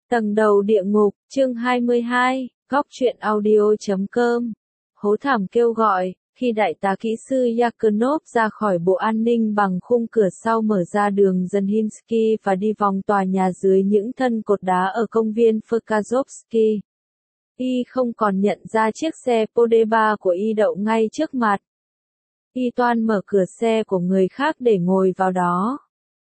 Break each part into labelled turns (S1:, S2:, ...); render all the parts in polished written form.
S1: Tầng đầu địa ngục, chương 22, góc truyện audio.com. Hố thảm kêu gọi, khi đại tá kỹ sư Yakunov ra khỏi bộ an ninh bằng khung cửa sau mở ra đường Zhinski và đi vòng tòa nhà dưới những thân cột đá ở công viên Verkazovsky. Y không còn nhận ra chiếc xe Podeba của Y đậu ngay trước mặt. Y toan mở cửa xe của người khác để ngồi vào đó.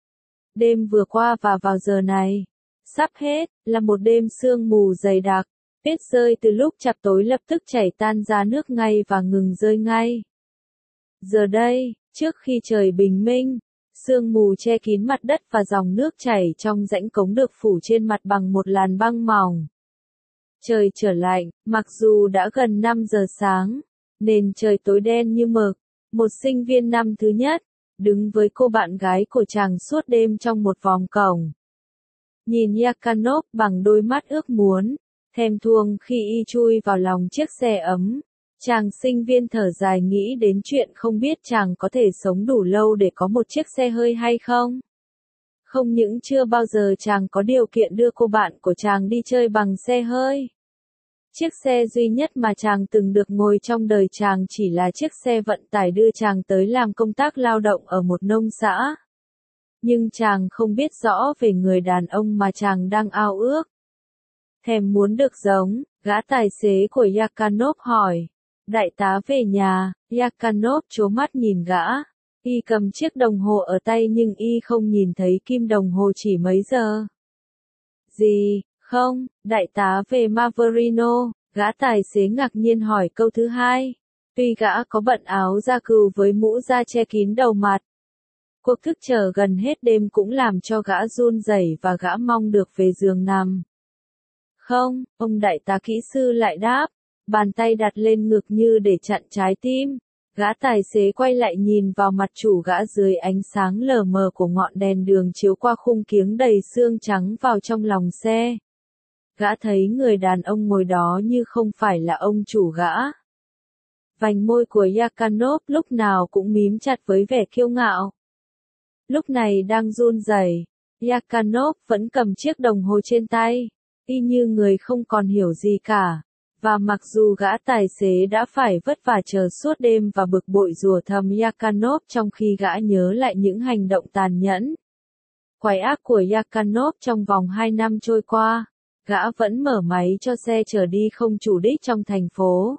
S1: Đêm vừa qua và vào giờ này, sắp hết, là một đêm sương mù dày đặc, tuyết rơi từ lúc chập tối lập tức chảy tan ra nước ngay và ngừng rơi ngay. Giờ đây, trước khi trời bình minh, sương mù che kín mặt đất và dòng nước chảy trong rãnh cống được phủ trên mặt bằng một làn băng mỏng. Trời trở lạnh, mặc dù đã gần 5 giờ sáng, nền trời tối đen như mực. Một sinh viên năm thứ nhất, đứng với cô bạn gái của chàng suốt đêm trong một vòng cổng. Nhìn Yakunov bằng đôi mắt ước muốn, thèm thuồng khi Y chui vào lòng chiếc xe ấm. Chàng sinh viên thở dài nghĩ đến chuyện không biết chàng có thể sống đủ lâu để có một chiếc xe hơi hay không. Không những chưa bao giờ chàng có điều kiện đưa cô bạn của chàng đi chơi bằng xe hơi. Chiếc xe duy nhất mà chàng từng được ngồi trong đời chàng chỉ là chiếc xe vận tải đưa chàng tới làm công tác lao động ở một nông xã. Nhưng chàng không biết rõ về người đàn ông mà chàng đang ao ước. Thèm muốn được giống, gã tài xế của Yakunov hỏi. Đại tá về nhà, Yakunov trố mắt nhìn gã. Y cầm chiếc đồng hồ ở tay nhưng Y không nhìn thấy kim đồng hồ chỉ mấy giờ. Gì? Không, đại tá về Maverino, gã tài xế ngạc nhiên hỏi câu thứ hai. Tuy gã có bận áo da cừu với mũ da che kín đầu mặt. Cuộc thức chờ gần hết đêm cũng làm cho gã run rẩy và gã mong được về giường nằm. Không, ông đại tá kỹ sư lại đáp, bàn tay đặt lên ngực như để chặn trái tim. Gã tài xế quay lại nhìn vào mặt chủ gã dưới ánh sáng lờ mờ của ngọn đèn đường chiếu qua khung kiếng đầy xương trắng vào trong lòng xe. Gã thấy người đàn ông ngồi đó như không phải là ông chủ gã. Vành môi của Yakunov lúc nào cũng mím chặt với vẻ kiêu ngạo. Lúc này đang run rẩy, Yakunov vẫn cầm chiếc đồng hồ trên tay, y như người không còn hiểu gì cả. Và mặc dù gã tài xế đã phải vất vả chờ suốt đêm và bực bội rủa thầm Yakunov trong khi gã nhớ lại những hành động tàn nhẫn, quái ác của Yakunov trong vòng 2 năm trôi qua. Gã vẫn mở máy cho xe chở đi không chủ đích trong thành phố.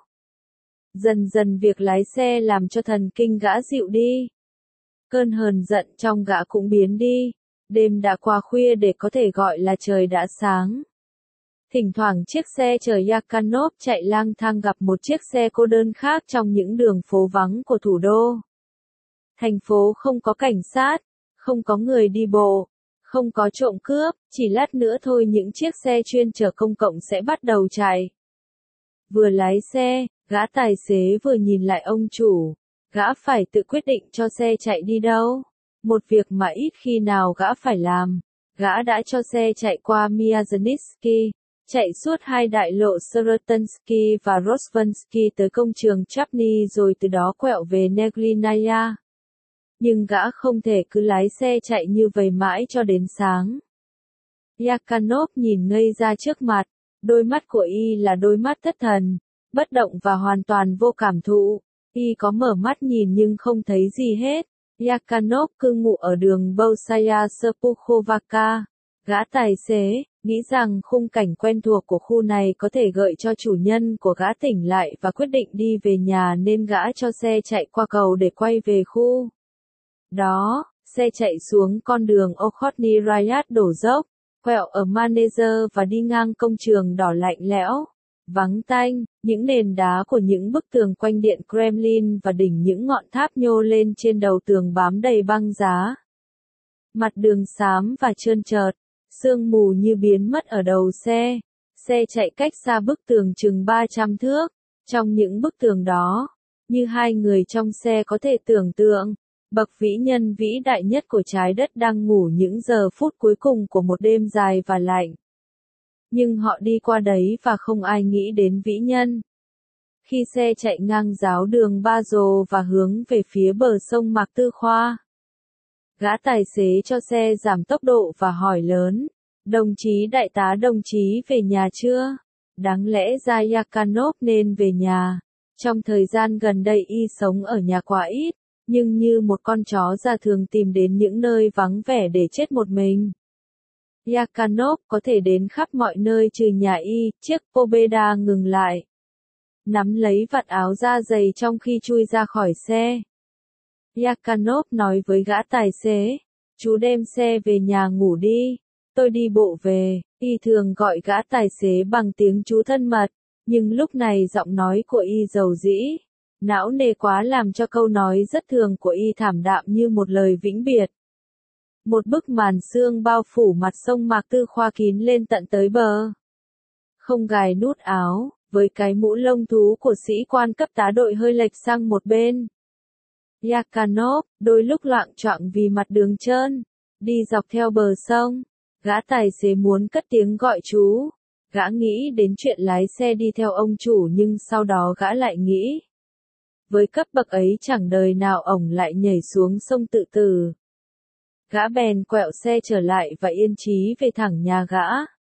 S1: Dần dần việc lái xe làm cho thần kinh gã dịu đi. Cơn hờn giận trong gã cũng biến đi. Đêm đã qua khuya để có thể gọi là trời đã sáng. Thỉnh thoảng chiếc xe chở Yakunov chạy lang thang gặp một chiếc xe cô đơn khác trong những đường phố vắng của thủ đô. Thành phố không có cảnh sát, không có người đi bộ. Không có trộm cướp, chỉ lát nữa thôi những chiếc xe chuyên chở công cộng sẽ bắt đầu chạy. Vừa lái xe, gã tài xế vừa nhìn lại ông chủ. Gã phải tự quyết định cho xe chạy đi đâu. Một việc mà ít khi nào gã phải làm. Gã đã cho xe chạy qua Myasnitsky, chạy suốt 2 đại lộ Sorotansky và Rosvansky tới công trường Chapny rồi từ đó quẹo về Neglinaya. Nhưng gã không thể cứ lái xe chạy như vậy mãi cho đến sáng. Yakunov nhìn ngây ra trước mặt, đôi mắt của Y là đôi mắt thất thần, bất động và hoàn toàn vô cảm thụ. Y có mở mắt nhìn nhưng không thấy gì hết. Yakunov cư ngụ ở đường Bolshaya Spukhovaka. Gã tài xế, nghĩ rằng khung cảnh quen thuộc của khu này có thể gợi cho chủ nhân của gã tỉnh lại và quyết định đi về nhà nên gã cho xe chạy qua cầu để quay về khu. Đó, xe chạy xuống con đường Okhotny Rayat đổ dốc, quẹo ở Manezer và đi ngang công trường đỏ lạnh lẽo, vắng tanh, những nền đá của những bức tường quanh điện Kremlin và đỉnh những ngọn tháp nhô lên trên đầu tường bám đầy băng giá. Mặt đường xám và trơn trượt, sương mù như biến mất ở đầu xe. Xe chạy cách xa bức tường chừng 300 thước. Trong những bức tường đó, như hai người trong xe có thể tưởng tượng, bậc vĩ nhân vĩ đại nhất của trái đất đang ngủ những giờ phút cuối cùng của một đêm dài và lạnh. Nhưng họ đi qua đấy và không ai nghĩ đến vĩ nhân. Khi xe chạy ngang giáo đường Ba Rồ và hướng về phía bờ sông Mạc Tư Khoa, gã tài xế cho xe giảm tốc độ và hỏi lớn, Đồng chí đại tá, đồng chí về nhà chưa? Đáng lẽ ra Yakanov nên về nhà. Trong thời gian gần đây y sống ở nhà quá ít, nhưng như một con chó già thường tìm đến những nơi vắng vẻ để chết một mình. Yakanov có thể đến khắp mọi nơi trừ nhà y. Chiếc Pobeda ngừng lại, nắm lấy vạt áo da dày trong khi chui ra khỏi xe. Yakanov nói với gã tài xế, chú đem xe về nhà ngủ đi, tôi đi bộ về. Y thường gọi gã tài xế bằng tiếng chú thân mật, nhưng lúc này giọng nói của y dầu dĩ, não nề quá làm cho câu nói rất thường của y thảm đạm như một lời vĩnh biệt. Một bức màn sương bao phủ mặt sông Mạc Tư Khoa kín lên tận tới bờ. Không gài nút áo, với cái mũ lông thú của sĩ quan cấp tá đội hơi lệch sang một bên. Yakanov, đôi lúc loạng choạng vì mặt đường trơn, đi dọc theo bờ sông. Gã tài xế muốn cất tiếng gọi chú. Gã nghĩ đến chuyện lái xe đi theo ông chủ nhưng sau đó gã lại nghĩ. Với cấp bậc ấy chẳng đời nào ổng lại nhảy xuống sông tự tử. Gã bèn quẹo xe trở lại và yên chí về thẳng nhà gã.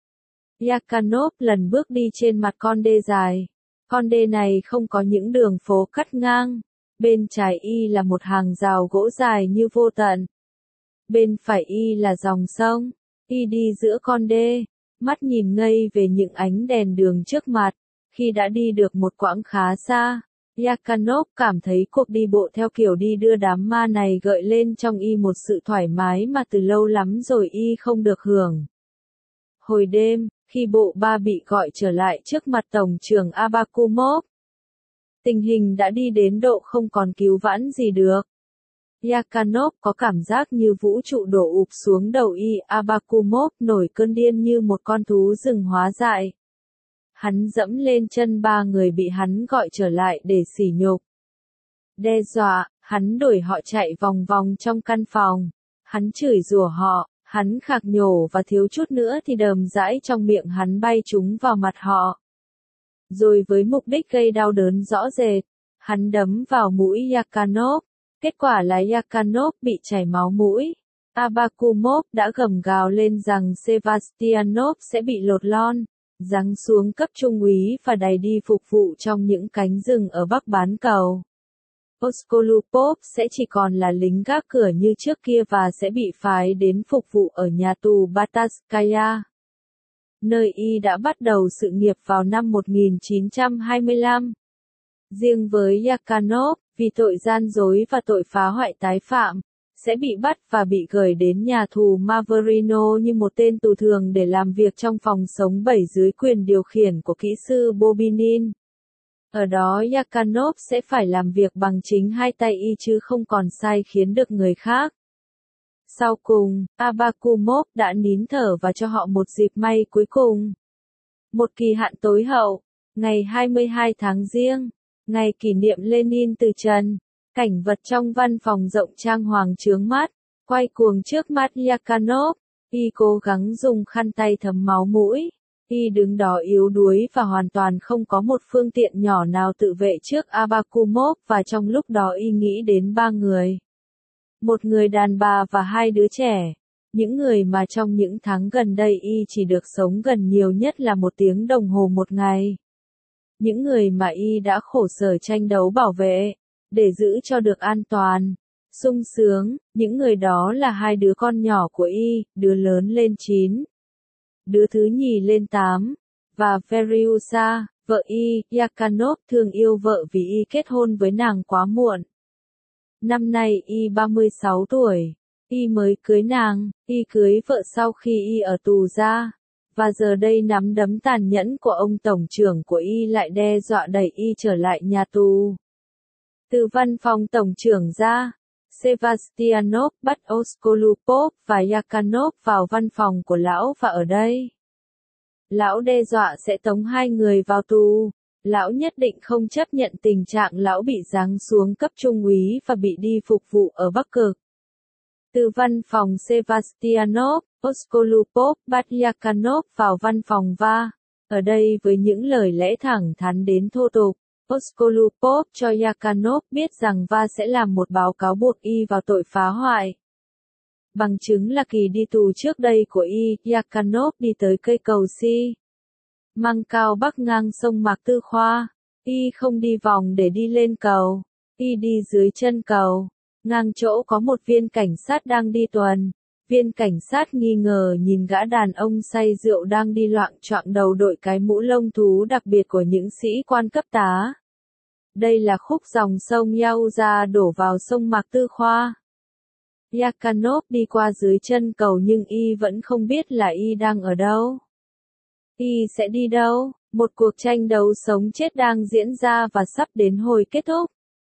S1: Yakanov lần bước đi trên mặt con đê dài. Con đê này không có những đường phố cắt ngang. Bên trái y là một hàng rào gỗ dài như vô tận. Bên phải y là dòng sông. Y đi giữa con đê, mắt nhìn ngây về những ánh đèn đường trước mặt. Khi đã đi được một quãng khá xa, Yakanov cảm thấy cuộc đi bộ theo kiểu đi đưa đám ma này gợi lên trong y một sự thoải mái mà từ lâu lắm rồi y không được hưởng. Hồi đêm, khi bộ ba bị gọi trở lại trước mặt Tổng trưởng Abakumov, tình hình đã đi đến độ không còn cứu vãn gì được. Yakanov có cảm giác như vũ trụ đổ ụp xuống đầu y. Abakumov nổi cơn điên như một con thú rừng hóa dại. Hắn dẫm lên chân ba người bị hắn gọi trở lại để sỉ nhục. Đe dọa, hắn đuổi họ chạy vòng vòng trong căn phòng. Hắn chửi rủa họ, hắn khạc nhổ và thiếu chút nữa thì đờm dãi trong miệng hắn bay chúng vào mặt họ. Rồi với mục đích gây đau đớn rõ rệt, hắn đấm vào mũi Yakanov. Kết quả là Yakanov bị chảy máu mũi. Abakumov đã gầm gào lên rằng Sevastianov sẽ bị lột lon, giáng xuống cấp trung úy và đày đi phục vụ trong những cánh rừng ở Bắc bán cầu. Oskolupov sẽ chỉ còn là lính gác cửa như trước kia và sẽ bị phái đến phục vụ ở nhà tù Bataskaya, nơi y đã bắt đầu sự nghiệp vào năm 1925. Riêng với Yakanov, vì tội gian dối và tội phá hoại tái phạm, sẽ bị bắt và bị gửi đến nhà tù Maverino như một tên tù thường để làm việc trong phòng sống 7 dưới quyền điều khiển của kỹ sư Bobinin. Ở đó Yakanov sẽ phải làm việc bằng chính hai tay y chứ không còn sai khiến được người khác. Sau cùng, Abakumov đã nín thở và cho họ một dịp may cuối cùng. Một kỳ hạn tối hậu, ngày 22 tháng Giêng, ngày kỷ niệm Lenin từ trần, cảnh vật trong văn phòng rộng trang hoàng chướng mắt, quay cuồng trước mắt Yakanov, y cố gắng dùng khăn tay thấm máu mũi. Y đứng đó yếu đuối và hoàn toàn không có một phương tiện nhỏ nào tự vệ trước Abakumov và trong lúc đó y nghĩ đến ba người. Một người đàn bà và hai đứa trẻ. Những người mà trong những tháng gần đây y chỉ được sống gần nhiều nhất là 1 tiếng đồng hồ một ngày. Những người mà y đã khổ sở tranh đấu bảo vệ, để giữ cho được an toàn, sung sướng, những người đó là hai đứa con nhỏ của y, đứa lớn lên 9. Đứa thứ nhì lên 8, và Veriusa, vợ y. Yakanov thương yêu vợ vì y kết hôn với nàng quá muộn. Năm nay y 36 tuổi, y mới cưới nàng, y cưới vợ sau khi y ở tù ra, và giờ đây nắm đấm tàn nhẫn của ông tổng trưởng của y lại đe dọa đẩy y trở lại nhà tù. Từ văn phòng tổng trưởng ra, Sevastianov bắt Oskolupov và Yakanov vào văn phòng của lão và ở đây. Lão đe dọa sẽ tống hai người vào tù. Lão nhất định không chấp nhận tình trạng lão bị giáng xuống cấp trung úy và bị đi phục vụ ở Bắc Cực. Từ văn phòng Sevastianov, Oskolupov bắt Yakanov vào văn phòng Va. Ở đây với những lời lẽ thẳng thắn đến thô tục, Oskolupov cho Yakanov biết rằng Va sẽ làm một báo cáo buộc y vào tội phá hoại. Bằng chứng là kỳ đi tù trước đây của y, Yakhanov đi tới cây cầu Si Măng cao bắc ngang sông Mạc Tư Khoa. Y không đi vòng để đi lên cầu. Y đi dưới chân cầu. Ngang chỗ có một viên cảnh sát đang đi tuần. Viên cảnh sát nghi ngờ nhìn gã đàn ông say rượu đang đi loạng choạng đầu đội cái mũ lông thú đặc biệt của những sĩ quan cấp tá. Đây là khúc dòng sông Yaouza đổ vào sông Mạc Tư Khoa. Yakhanov đi qua dưới chân cầu nhưng y vẫn không biết là y đang ở đâu. Y sẽ đi đâu? Một cuộc tranh đấu sống chết đang diễn ra và sắp đến hồi kết thúc.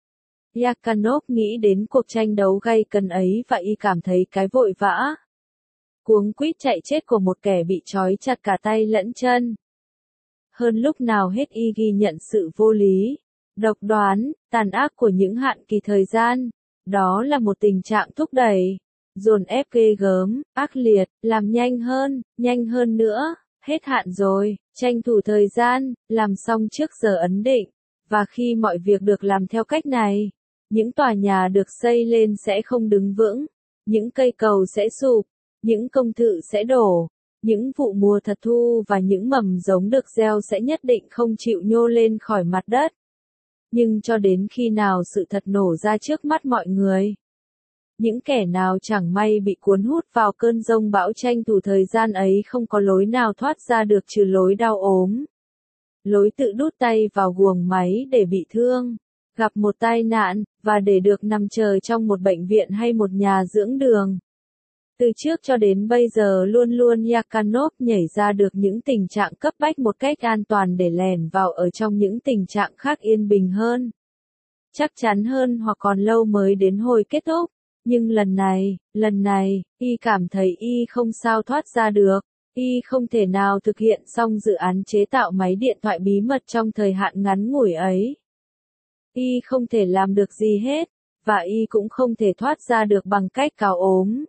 S1: Yakhanov nghĩ đến cuộc tranh đấu gay cấn ấy và y cảm thấy cái vội vã, cuống quýt chạy chết của một kẻ bị trói chặt cả tay lẫn chân. Hơn lúc nào hết y ghi nhận sự vô lý, độc đoán, tàn ác của những hạn kỳ thời gian. Đó là một tình trạng thúc đẩy, dồn ép ghê gớm, ác liệt, làm nhanh hơn nữa. Hết hạn rồi, tranh thủ thời gian, làm xong trước giờ ấn định. Và khi mọi việc được làm theo cách này, những tòa nhà được xây lên sẽ không đứng vững, những cây cầu sẽ sụp, những công thự sẽ đổ, những vụ mùa thật thu và những mầm giống được gieo sẽ nhất định không chịu nhô lên khỏi mặt đất. Nhưng cho đến khi nào sự thật nổ ra trước mắt mọi người, những kẻ nào chẳng may bị cuốn hút vào cơn giông bão tranh thủ thời gian ấy không có lối nào thoát ra được trừ lối đau ốm. Lối tự đút tay vào guồng máy để bị thương, gặp một tai nạn, và để được nằm chờ trong một bệnh viện hay một nhà dưỡng đường. Từ trước cho đến bây giờ luôn luôn Yakhanov nhảy ra được những tình trạng cấp bách một cách an toàn để lèn vào ở trong những tình trạng khác yên bình hơn, chắc chắn hơn hoặc còn lâu mới đến hồi kết thúc. Nhưng lần này, y cảm thấy y không sao thoát ra được. Y không thể nào thực hiện xong dự án chế tạo máy điện thoại bí mật trong thời hạn ngắn ngủi ấy. Y không thể làm được gì hết, và y cũng không thể thoát ra được bằng cách cào ốm.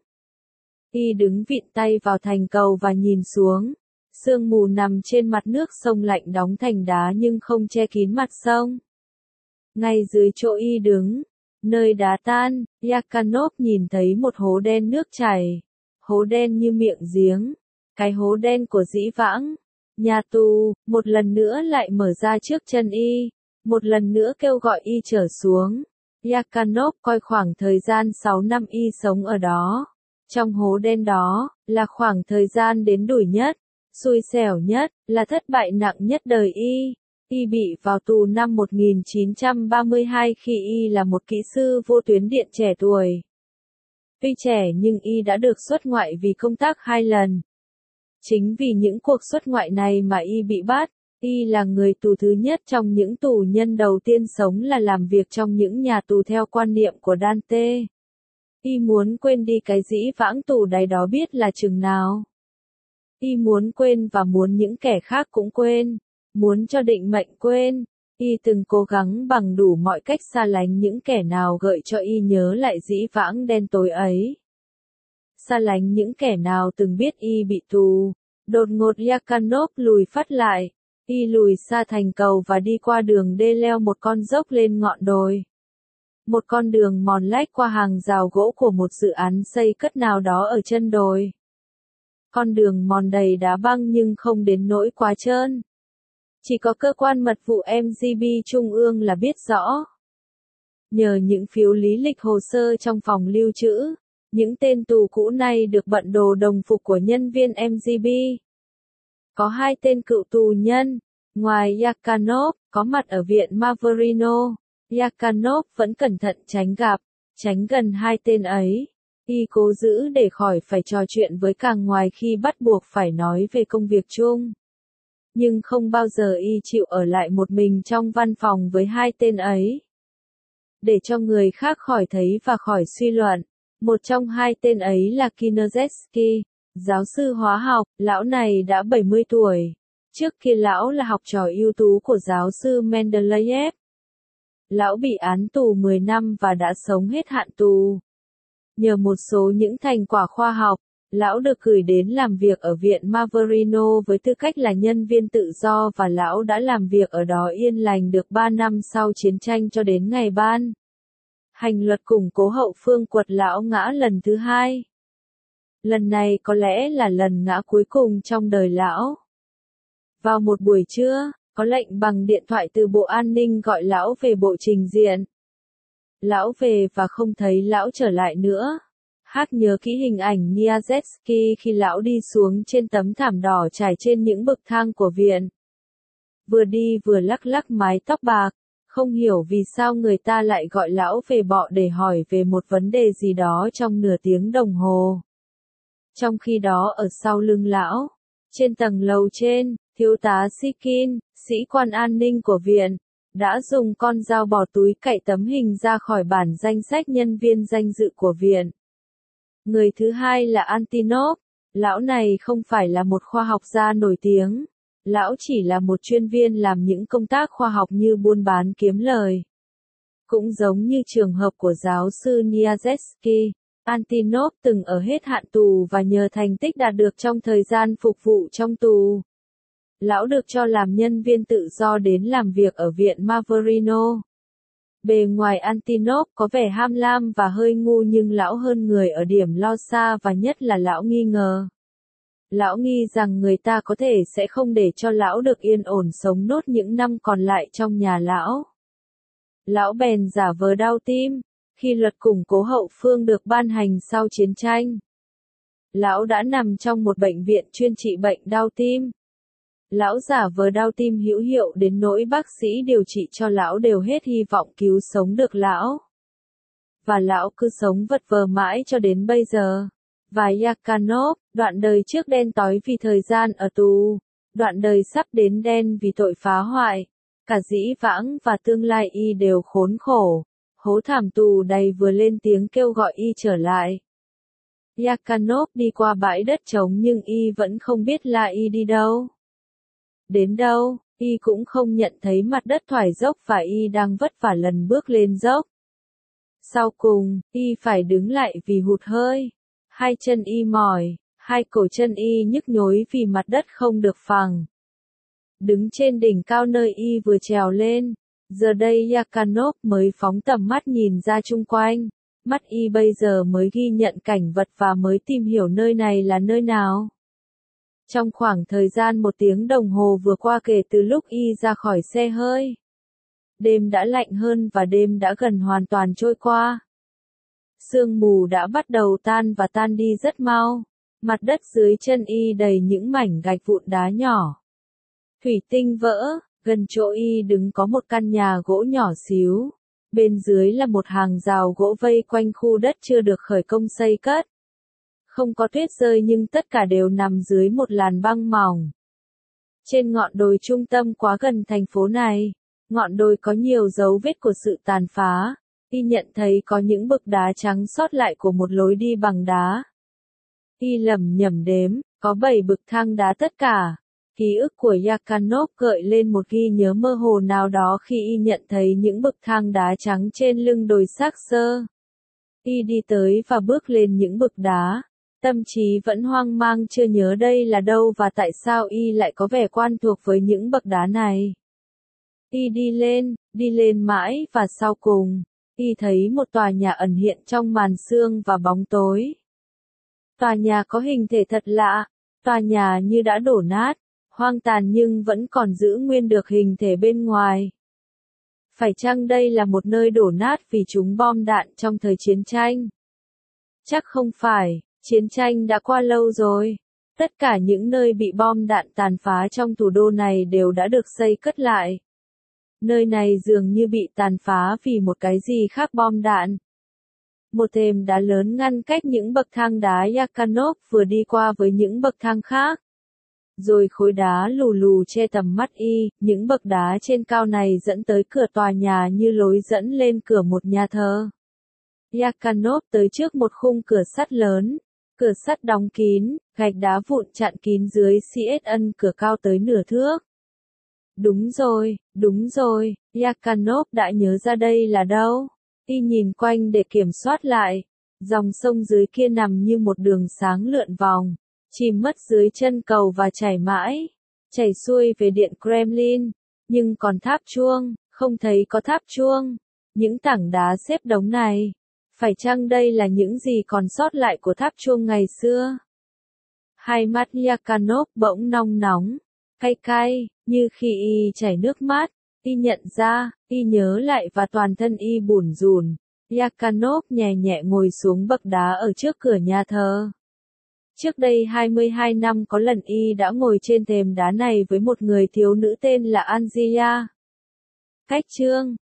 S1: Y đứng vịn tay vào thành cầu và nhìn xuống. Sương mù nằm trên mặt nước sông lạnh đóng thành đá nhưng không che kín mặt sông. Ngay dưới chỗ y đứng, nơi đá tan, Yakhanov nhìn thấy một hố đen nước chảy. Hố đen như miệng giếng. Cái hố đen của dĩ vãng. Nhà tù, một lần nữa lại mở ra trước chân y. Một lần nữa kêu gọi y trở xuống. Yakhanov coi khoảng thời gian 6 năm y sống ở đó. Trong hố đen đó, là khoảng thời gian đến đủi nhất, xui xẻo nhất, là thất bại nặng nhất đời y. Y bị vào tù năm 1932 khi y là một kỹ sư vô tuyến điện trẻ tuổi. Tuy trẻ nhưng y đã được xuất ngoại vì công tác 2 lần. Chính vì những cuộc xuất ngoại này mà y bị bắt. Y là người tù thứ nhất trong những tù nhân đầu tiên sống là làm việc trong những nhà tù theo quan niệm của Dante. Y muốn quên đi cái dĩ vãng tù đày đó biết là chừng nào. Y muốn quên và muốn những kẻ khác cũng quên. Muốn cho định mệnh quên. Y từng cố gắng bằng đủ mọi cách xa lánh những kẻ nào gợi cho y nhớ lại dĩ vãng đen tối ấy. Xa lánh những kẻ nào từng biết y bị tù. Đột ngột Yakhanov lùi phát lại. Y lùi xa thành cầu và đi qua đường đê leo một con dốc lên ngọn đồi. Một con đường mòn lách qua hàng rào gỗ của một dự án xây cất nào đó ở chân đồi. Con đường mòn đầy đá băng nhưng không đến nỗi quá trơn. Chỉ có cơ quan mật vụ MGB Trung ương là biết rõ. Nhờ những phiếu lý lịch hồ sơ trong phòng lưu trữ, những tên tù cũ này được bận đồ đồng phục của nhân viên MGB. Có 2 tên cựu tù nhân, ngoài Yakhanov, có mặt ở viện Mavrino. Yakhanov vẫn cẩn thận tránh gần 2 tên ấy. Y cố giữ để khỏi phải trò chuyện với càng ngoài khi bắt buộc phải nói về công việc chung. Nhưng không bao giờ y chịu ở lại một mình trong văn phòng với 2 tên ấy. Để cho người khác khỏi thấy và khỏi suy luận, một trong 2 tên ấy là Kinezewski, giáo sư hóa học. Lão này đã 70 tuổi. Trước kia lão là học trò ưu tú của giáo sư Mendeleev. Lão bị án tù 10 năm và đã sống hết hạn tù. Nhờ một số những thành quả khoa học, lão được gửi đến làm việc ở viện Mavrino với tư cách là nhân viên tự do và lão đã làm việc ở đó yên lành được 3 năm sau chiến tranh cho đến ngày ban hành luật củng cố hậu phương quật lão ngã lần thứ 2. Lần này có lẽ là lần ngã cuối cùng trong đời lão. Vào một buổi trưa, có lệnh bằng điện thoại từ Bộ An ninh gọi lão về bộ trình diện. Lão về và không thấy lão trở lại nữa. Hát nhớ kỹ hình ảnh Niazetsky khi lão đi xuống trên tấm thảm đỏ trải trên những bậc thang của viện. Vừa đi vừa lắc lắc mái tóc bạc, không hiểu vì sao người ta lại gọi lão về bọ để hỏi về một vấn đề gì đó trong nửa tiếng đồng hồ. Trong khi đó ở sau lưng lão, trên tầng lầu trên, thiếu tá Sikin, sĩ quan an ninh của viện, đã dùng con dao bỏ túi cạy tấm hình ra khỏi bản danh sách nhân viên danh dự của viện. Người thứ hai là Antinov, lão này không phải là một khoa học gia nổi tiếng, lão chỉ là một chuyên viên làm những công tác khoa học như buôn bán kiếm lời. Cũng giống như trường hợp của giáo sư Niazetsky, Antinov từng ở hết hạn tù và nhờ thành tích đạt được trong thời gian phục vụ trong tù. Lão được cho làm nhân viên tự do đến làm việc ở viện Mavrino. Bề ngoài Antinov có vẻ ham lam và hơi ngu nhưng lão hơn người ở điểm lo xa và nhất là lão nghi ngờ. Lão nghi rằng người ta có thể sẽ không để cho lão được yên ổn sống nốt những năm còn lại trong nhà lão. Lão bèn giả vờ đau tim, khi luật củng cố hậu phương được ban hành sau chiến tranh. Lão đã nằm trong một bệnh viện chuyên trị bệnh đau tim. Lão giả vờ đau tim hữu hiệu đến nỗi bác sĩ điều trị cho lão đều hết hy vọng cứu sống được lão. Và lão cứ sống vật vờ mãi cho đến bây giờ. Và Yakanov, đoạn đời trước đen tối vì thời gian ở tù, đoạn đời sắp đến đen vì tội phá hoại. Cả dĩ vãng và tương lai y đều khốn khổ. Hố thảm tù đầy vừa lên tiếng kêu gọi y trở lại. Yakanov đi qua bãi đất trống nhưng y vẫn không biết là y đi đâu. Đến đâu, y cũng không nhận thấy mặt đất thoải dốc và y đang vất vả lần bước lên dốc. Sau cùng, y phải đứng lại vì hụt hơi. Hai chân y mỏi, hai cổ chân y nhức nhối vì mặt đất không được phẳng. Đứng trên đỉnh cao nơi y vừa trèo lên, giờ đây Yakanov mới phóng tầm mắt nhìn ra chung quanh. Mắt y bây giờ mới ghi nhận cảnh vật và mới tìm hiểu nơi này là nơi nào. Trong khoảng thời gian 1 tiếng đồng hồ vừa qua kể từ lúc y ra khỏi xe hơi, đêm đã lạnh hơn và đêm đã gần hoàn toàn trôi qua. Sương mù đã bắt đầu tan và tan đi rất mau. Mặt đất dưới chân y đầy những mảnh gạch vụn đá nhỏ. Thủy tinh vỡ, gần chỗ y đứng có một căn nhà gỗ nhỏ xíu. Bên dưới là một hàng rào gỗ vây quanh khu đất chưa được khởi công xây cất. Không có tuyết rơi nhưng tất cả đều nằm dưới một làn băng mỏng. Trên ngọn đồi trung tâm quá gần thành phố này, ngọn đồi có nhiều dấu vết của sự tàn phá. Y nhận thấy có những bức đá trắng sót lại của một lối đi bằng đá. Y lẩm nhẩm đếm, có 7 bậc thang đá tất cả. Ký ức của Yakanov gợi lên một ghi nhớ mơ hồ nào đó khi y nhận thấy những bậc thang đá trắng trên lưng đồi xác xơ. Y đi tới và bước lên những bậc đá. Tâm trí vẫn hoang mang chưa nhớ đây là đâu và tại sao y lại có vẻ quen thuộc với những bậc đá này. Y đi lên mãi và sau cùng, y thấy một tòa nhà ẩn hiện trong màn sương và bóng tối. Tòa nhà có hình thể thật lạ, tòa nhà như đã đổ nát, hoang tàn nhưng vẫn còn giữ nguyên được hình thể bên ngoài. Phải chăng đây là một nơi đổ nát vì trúng bom đạn trong thời chiến tranh? Chắc không phải, chiến tranh đã qua lâu rồi. Tất cả những nơi bị bom đạn tàn phá trong thủ đô này đều đã được xây cất lại. Nơi này dường như bị tàn phá vì một cái gì khác bom đạn. Một thềm đá lớn ngăn cách những bậc thang đá Yakanov vừa đi qua với những bậc thang khác. Rồi khối đá lù lù che tầm mắt y, những bậc đá trên cao này dẫn tới cửa tòa nhà như lối dẫn lên cửa một nhà thờ. Yakanov tới trước một khung cửa sắt lớn. Cửa sắt đóng kín, gạch đá vụn chặn kín dưới CSN cửa cao tới nửa thước. Đúng rồi, Yakanov đã nhớ ra đây là đâu. Y nhìn quanh để kiểm soát lại. Dòng sông dưới kia nằm như một đường sáng lượn vòng, chìm mất dưới chân cầu và chảy mãi, chảy xuôi về điện Kremlin. Nhưng còn tháp chuông, không thấy có tháp chuông. Những tảng đá xếp đống này, Phải chăng đây là những gì còn sót lại của tháp chuông ngày xưa? Hai mắt Yakanov bỗng nong nóng, cay cay, như khi y chảy nước mắt. Y nhận ra, y nhớ lại và toàn thân y bủn rủn. Yakanov nhẹ nhẹ ngồi xuống bậc đá ở trước cửa nhà thờ. Trước đây 22 năm có lần y đã ngồi trên thềm đá này với một người thiếu nữ tên là Angia. Cách chương